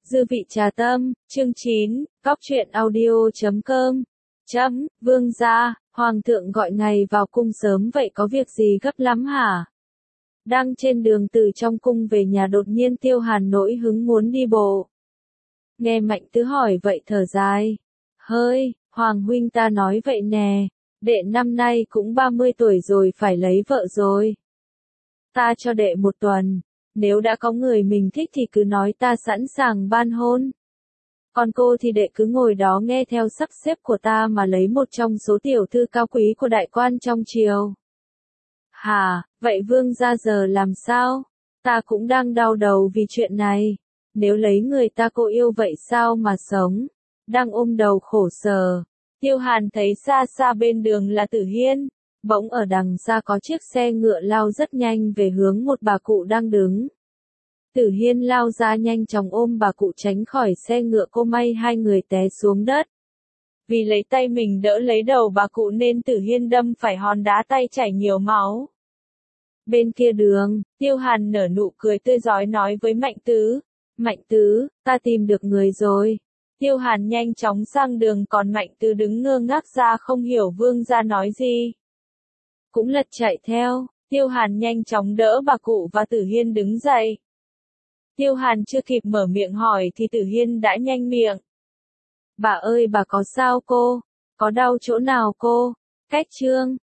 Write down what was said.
Dư vị trà tâm, chương 9, góc truyện audio.com. Vương gia, hoàng thượng gọi ngài vào cung sớm vậy có việc gì gấp lắm hả? Đang trên đường từ trong cung về nhà đột nhiên Tiêu Hàn nổi hứng muốn đi bộ. Nghe Mạnh Tứ hỏi vậy thở dài. Hơi, hoàng huynh ta nói vậy nè, đệ năm nay cũng 30 tuổi rồi phải lấy vợ rồi. Ta cho đệ một tuần. Nếu đã có người mình thích thì cứ nói ta sẵn sàng ban hôn. Còn cô thì đệ cứ ngồi đó nghe theo sắp xếp của ta mà lấy một trong số tiểu thư cao quý của đại quan trong triều. Hả, vậy vương gia giờ làm sao? Ta cũng đang đau đầu vì chuyện này. Nếu lấy người ta cô yêu vậy sao mà sống? Đang ôm đầu khổ sở. Tiêu Hàn thấy xa xa bên đường là Tử Hiên. Bỗng ở đằng xa có chiếc xe ngựa lao rất nhanh về hướng một bà cụ đang đứng. Tử Hiên lao ra nhanh chóng ôm bà cụ tránh khỏi xe ngựa, cô may hai người té xuống đất. Vì lấy tay mình đỡ lấy đầu bà cụ nên Tử Hiên đâm phải hòn đá, tay chảy nhiều máu. Bên kia đường, Tiêu Hàn nở nụ cười tươi rói nói với Mạnh Tứ. Mạnh Tứ, ta tìm được người rồi. Tiêu Hàn nhanh chóng sang đường, còn Mạnh Tứ đứng ngơ ngác ra không hiểu vương gia nói gì. Cũng lật chạy theo, Tiêu Hàn nhanh chóng đỡ bà cụ và Tử Hiên đứng dậy. Tiêu Hàn chưa kịp mở miệng hỏi thì Tử Hiên đã nhanh miệng. Bà ơi, bà có sao cô? Có đau chỗ nào cô? Cách trương,